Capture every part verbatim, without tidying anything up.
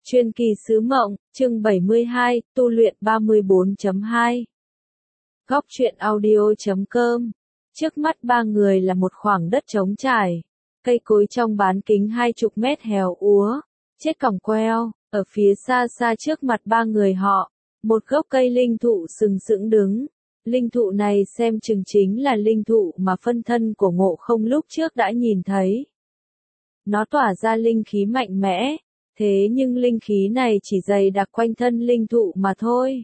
Chuyên kỳ sứ mộng, chương bảy mươi hai, tu luyện ba mươi bốn chấm hai. Góc truyện audio chấm com. Trước mắt ba người là một khoảng đất trống trải. Cây cối trong bán kính hai chục mét héo úa, chết còng queo. Ở phía xa xa trước mặt ba người họ, một gốc cây linh thụ sừng sững đứng. Linh thụ này xem chừng chính là linh thụ mà phân thân của Ngộ Không lúc trước đã nhìn thấy. Nó tỏa ra linh khí mạnh mẽ. Thế nhưng linh khí này chỉ dày đặc quanh thân linh thụ mà thôi.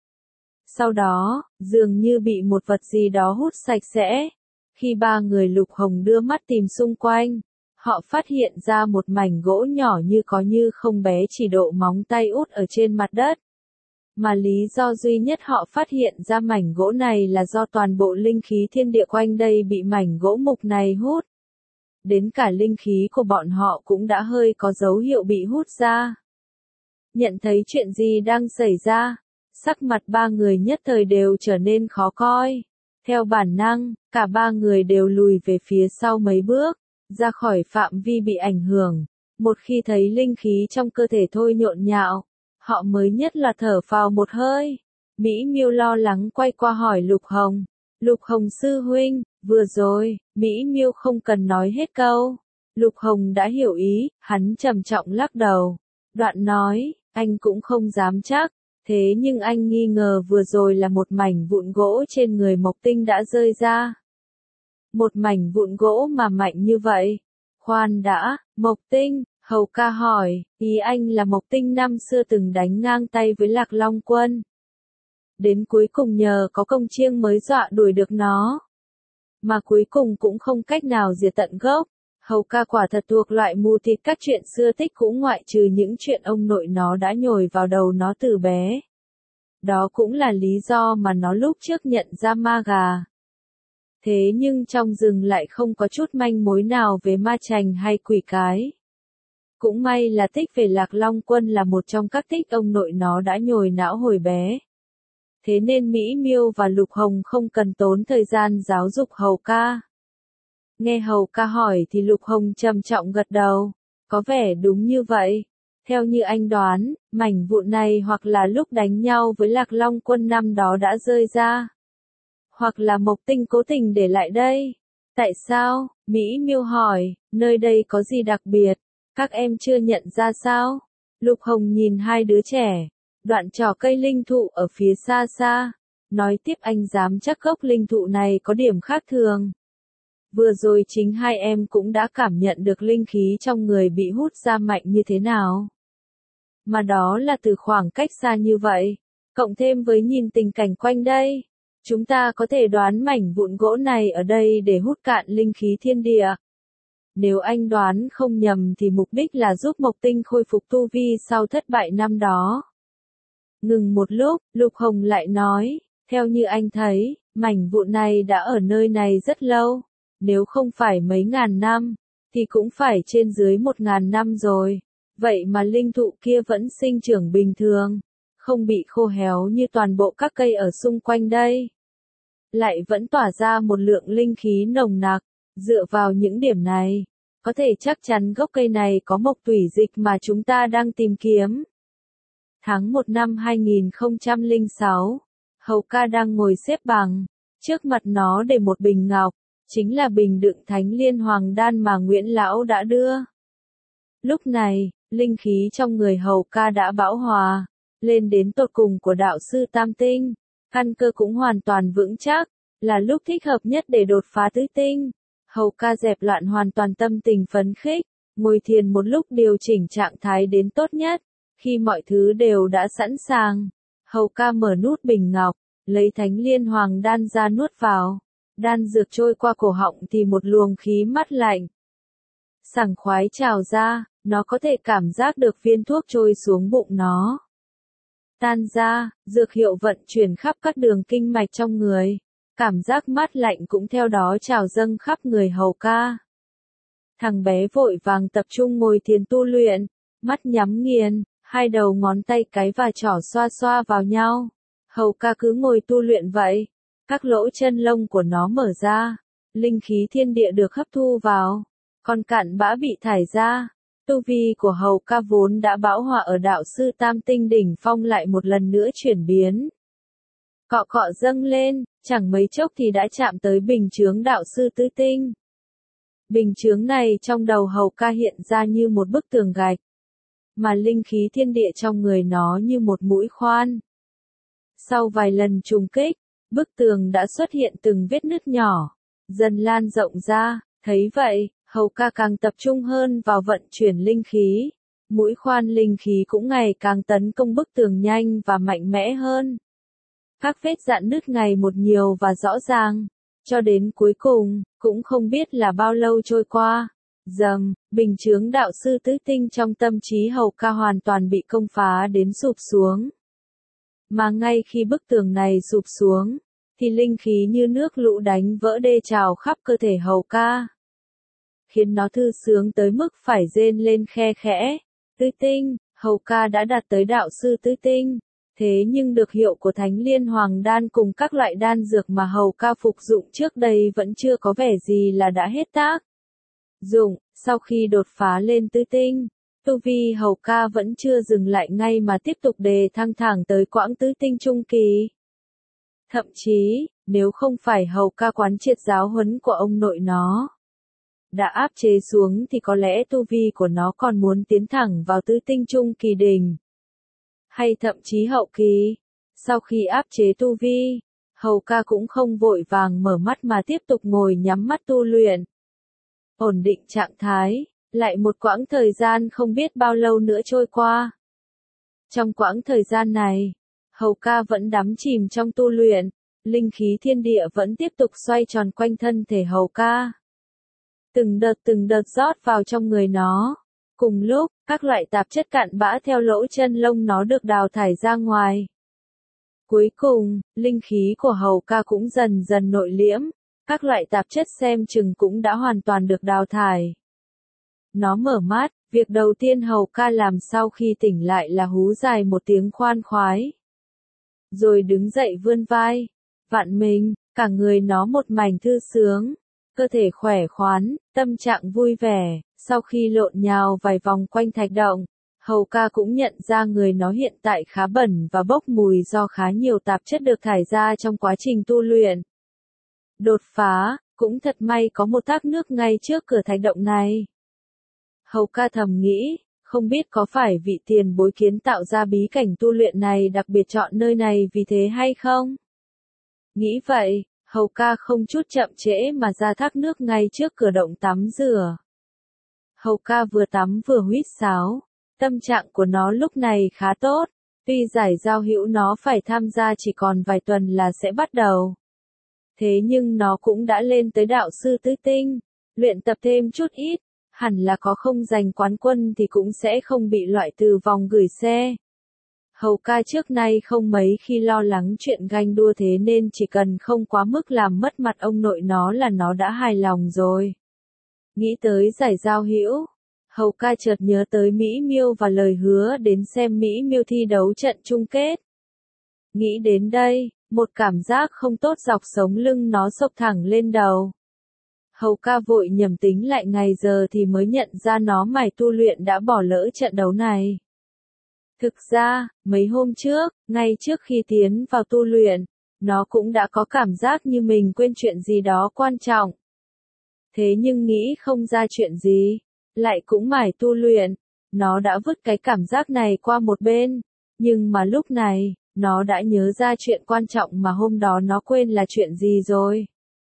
Sau đó, dường như bị một vật gì đó hút sạch sẽ. Khi ba người Lục Hồng đưa mắt tìm xung quanh, họ phát hiện ra một mảnh gỗ nhỏ như có như không bé chỉ độ móng tay út ở trên mặt đất. Mà lý do duy nhất họ phát hiện ra mảnh gỗ này là do toàn bộ linh khí thiên địa quanh đây bị mảnh gỗ mục này hút. Đến cả linh khí của bọn họ cũng đã hơi có dấu hiệu bị hút ra. Nhận thấy chuyện gì đang xảy ra, sắc mặt ba người nhất thời đều trở nên khó coi. Theo bản năng, cả ba người đều lùi về phía sau mấy bước, ra khỏi phạm vi bị ảnh hưởng. Một khi thấy linh khí trong cơ thể thôi nhộn nhạo, họ mới nhất là thở phào một hơi. Mỹ Miêu lo lắng quay qua hỏi Lục Hồng. Lục Hồng sư huynh, vừa rồi, Mỹ Miêu không cần nói hết câu. Lục Hồng đã hiểu ý, hắn trầm trọng lắc đầu. Đoạn nói, anh cũng không dám chắc, thế nhưng anh nghi ngờ vừa rồi là một mảnh vụn gỗ trên người Mộc Tinh đã rơi ra. Một mảnh vụn gỗ mà mạnh như vậy. Khoan đã, Mộc Tinh, Hầu ca hỏi, ý anh là Mộc Tinh năm xưa từng đánh ngang tay với Lạc Long Quân. Đến cuối cùng nhờ có công chiêng mới dọa đuổi được nó. Mà cuối cùng cũng không cách nào diệt tận gốc. Hầu ca quả thật thuộc loại mù thịt các chuyện xưa tích cũ ngoại trừ những chuyện ông nội nó đã nhồi vào đầu nó từ bé. Đó cũng là lý do mà nó lúc trước nhận ra ma gà. Thế nhưng trong rừng lại không có chút manh mối nào về ma chành hay quỷ cái. Cũng may là tích về Lạc Long Quân là một trong các tích ông nội nó đã nhồi não hồi bé. Thế nên Mỹ Miêu và Lục Hồng không cần tốn thời gian giáo dục Hầu ca. Nghe Hầu ca hỏi thì Lục Hồng trầm trọng gật đầu. Có vẻ đúng như vậy. Theo như anh đoán, mảnh vụn này hoặc là lúc đánh nhau với Lạc Long Quân năm đó đã rơi ra. Hoặc là Mộc Tinh cố tình để lại đây. Tại sao? Mỹ Miêu hỏi, nơi đây có gì đặc biệt? Các em chưa nhận ra sao? Lục Hồng nhìn hai đứa trẻ. Đoạn trò cây linh thụ ở phía xa xa. Nói tiếp anh dám chắc gốc linh thụ này có điểm khác thường. Vừa rồi chính hai em cũng đã cảm nhận được linh khí trong người bị hút ra mạnh như thế nào. Mà đó là từ khoảng cách xa như vậy. Cộng thêm với nhìn tình cảnh quanh đây. Chúng ta có thể đoán mảnh vụn gỗ này ở đây để hút cạn linh khí thiên địa. Nếu anh đoán không nhầm thì mục đích là giúp Mộc Tinh khôi phục tu vi sau thất bại năm đó. Ngừng một lúc, Lục Hồng lại nói, theo như anh thấy, mảnh vụn này đã ở nơi này rất lâu. Nếu không phải mấy ngàn năm, thì cũng phải trên dưới một ngàn năm rồi. Vậy mà linh thụ kia vẫn sinh trưởng bình thường, không bị khô héo như toàn bộ các cây ở xung quanh đây. Lại vẫn tỏa ra một lượng linh khí nồng nặc. Dựa vào những điểm này, có thể chắc chắn gốc cây này có mộc tủy dịch mà chúng ta đang tìm kiếm. Tháng một năm hai nghìn không trăm lẻ sáu, Hầu ca đang ngồi xếp bằng, trước mặt nó để một bình ngọc, chính là bình đựng Thánh Liên Hoàng Đan mà Nguyễn Lão đã đưa. Lúc này, linh khí trong người Hầu ca đã bão hòa, lên đến tột cùng của đạo sư Tam Tinh, căn cơ cũng hoàn toàn vững chắc, là lúc thích hợp nhất để đột phá tứ tinh. Hầu ca dẹp loạn hoàn toàn tâm tình phấn khích, ngồi thiền một lúc điều chỉnh trạng thái đến tốt nhất. Khi mọi thứ đều đã sẵn sàng, Hầu ca mở nút bình ngọc, lấy Thánh Liên Hoàng Đan ra nuốt vào. Đan dược trôi qua cổ họng thì một luồng khí mát lạnh sảng khoái trào ra, nó có thể cảm giác được viên thuốc trôi xuống bụng nó. Tan ra, dược hiệu vận chuyển khắp các đường kinh mạch trong người. Cảm giác mát lạnh cũng theo đó trào dâng khắp người Hầu ca. Thằng bé vội vàng tập trung ngồi thiền tu luyện, mắt nhắm nghiền, hai đầu ngón tay cái và trỏ xoa xoa vào nhau. Hầu ca cứ ngồi tu luyện vậy. Các lỗ chân lông của nó mở ra, linh khí thiên địa được hấp thu vào, còn cặn bã bị thải ra. Tu vi của hầu ca vốn đã bão hòa ở đạo sư tam tinh đỉnh phong lại một lần nữa chuyển biến. Cọ cọ dâng lên, chẳng mấy chốc thì đã chạm tới bình chướng đạo sư tứ tinh. Bình chướng này trong đầu hầu ca hiện ra như một bức tường gạch, mà linh khí thiên địa trong người nó như một mũi khoan. Sau vài lần trùng kích, bức tường đã xuất hiện từng vết nứt nhỏ, dần lan rộng ra, thấy vậy, hầu ca càng tập trung hơn vào vận chuyển linh khí, mũi khoan linh khí cũng ngày càng tấn công bức tường nhanh và mạnh mẽ hơn. Các vết rạn nứt ngày một nhiều và rõ ràng, cho đến cuối cùng, cũng không biết là bao lâu trôi qua. Dầm, bình chướng đạo sư tứ tinh trong tâm trí hầu ca hoàn toàn bị công phá đến sụp xuống. Mà ngay khi bức tường này sụp xuống, thì linh khí như nước lũ đánh vỡ đê trào khắp cơ thể hầu ca, khiến nó thư sướng tới mức phải rên lên khe khẽ. Tứ tinh, hầu ca đã đạt tới đạo sư tứ tinh, thế nhưng được hiệu của Thánh Liên Hoàng Đan cùng các loại đan dược mà hầu ca phục dụng trước đây vẫn chưa có vẻ gì là đã hết tác dụng. Sau khi đột phá lên tứ tinh, tu vi hầu ca vẫn chưa dừng lại ngay mà tiếp tục đề thăng thẳng tới quãng tứ tinh trung kỳ. Thậm chí, nếu không phải hầu ca quán triệt giáo huấn của ông nội nó đã áp chế xuống thì có lẽ tu vi của nó còn muốn tiến thẳng vào tứ tinh trung kỳ đỉnh, hay thậm chí hậu kỳ. Sau khi áp chế tu vi, hầu ca cũng không vội vàng mở mắt mà tiếp tục ngồi nhắm mắt tu luyện, ổn định trạng thái. Lại một quãng thời gian không biết bao lâu nữa trôi qua. Trong quãng thời gian này, hầu ca vẫn đắm chìm trong tu luyện, linh khí thiên địa vẫn tiếp tục xoay tròn quanh thân thể hầu ca. Từng đợt từng đợt rót vào trong người nó. Cùng lúc, các loại tạp chất cặn bã theo lỗ chân lông nó được đào thải ra ngoài. Cuối cùng, linh khí của hầu ca cũng dần dần nội liễm, các loại tạp chất xem chừng cũng đã hoàn toàn được đào thải. Nó mở mắt, việc đầu tiên hầu ca làm sau khi tỉnh lại là hú dài một tiếng khoan khoái. Rồi đứng dậy vươn vai, vặn mình, cả người nó một mảnh thư sướng, cơ thể khỏe khoắn, tâm trạng vui vẻ. Sau khi lộn nhào vài vòng quanh thạch động, hầu ca cũng nhận ra người nó hiện tại khá bẩn và bốc mùi do khá nhiều tạp chất được thải ra trong quá trình tu luyện. Đột phá, cũng thật may có một thác nước ngay trước cửa thạch động này. Hầu ca thầm nghĩ, không biết có phải vị tiền bối kiến tạo ra bí cảnh tu luyện này đặc biệt chọn nơi này vì thế hay không? Nghĩ vậy, hầu ca không chút chậm trễ mà ra thác nước ngay trước cửa động tắm rửa. Hầu ca vừa tắm vừa huýt sáo, tâm trạng của nó lúc này khá tốt, tuy giải giao hữu nó phải tham gia chỉ còn vài tuần là sẽ bắt đầu. Thế nhưng nó cũng đã lên tới đạo sư tứ tinh, luyện tập thêm chút ít, hẳn là có không giành quán quân thì cũng sẽ không bị loại từ vòng gửi xe. Hầu ca trước nay không mấy khi lo lắng chuyện ganh đua thế nên chỉ cần không quá mức làm mất mặt ông nội nó là nó đã hài lòng rồi. Nghĩ tới giải giao hữu, hầu ca chợt nhớ tới Mỹ Miêu và lời hứa đến xem Mỹ Miêu thi đấu trận chung kết. Nghĩ đến đây, một cảm giác không tốt dọc sống lưng nó xộc thẳng lên đầu. Hầu ca vội nhẩm tính lại ngày giờ thì mới nhận ra nó mải tu luyện đã bỏ lỡ trận đấu này. Thực ra, mấy hôm trước, ngay trước khi tiến vào tu luyện, nó cũng đã có cảm giác như mình quên chuyện gì đó quan trọng. Thế nhưng nghĩ không ra chuyện gì, lại cũng mải tu luyện, nó đã vứt cái cảm giác này qua một bên. Nhưng mà lúc này, nó đã nhớ ra chuyện quan trọng mà hôm đó nó quên là chuyện gì rồi.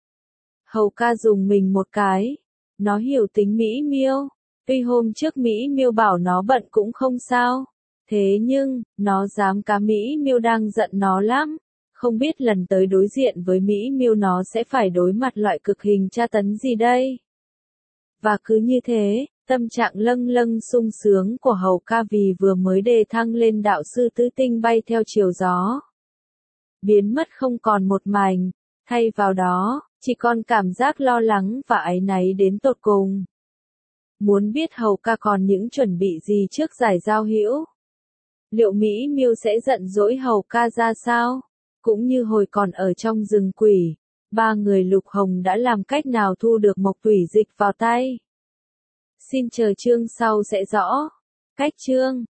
Hầu ca dùng mình một cái. Nó hiểu tính Mỹ Miêu. Tuy hôm trước Mỹ Miêu bảo nó bận cũng không sao. Thế nhưng, nó dám cá Mỹ Miêu đang giận nó lắm. Không biết lần tới đối diện với Mỹ Miêu nó sẽ phải đối mặt loại cực hình tra tấn gì đây. Và cứ như thế, tâm trạng lâng lâng sung sướng của hầu ca vì vừa mới đề thăng lên đạo sư tứ tinh bay theo chiều gió. Biến mất không còn một mảnh, thay vào đó, chỉ còn cảm giác lo lắng và áy náy đến tột cùng. Muốn biết hầu ca còn những chuẩn bị gì trước giải giao hữu? Liệu Mỹ Miêu sẽ giận dỗi hầu ca ra sao? Cũng như hồi còn ở trong rừng quỷ, ba người Lục Hồng đã làm cách nào thu được mộc thủy dịch vào tay? Xin chờ chương sau sẽ rõ. Cách chương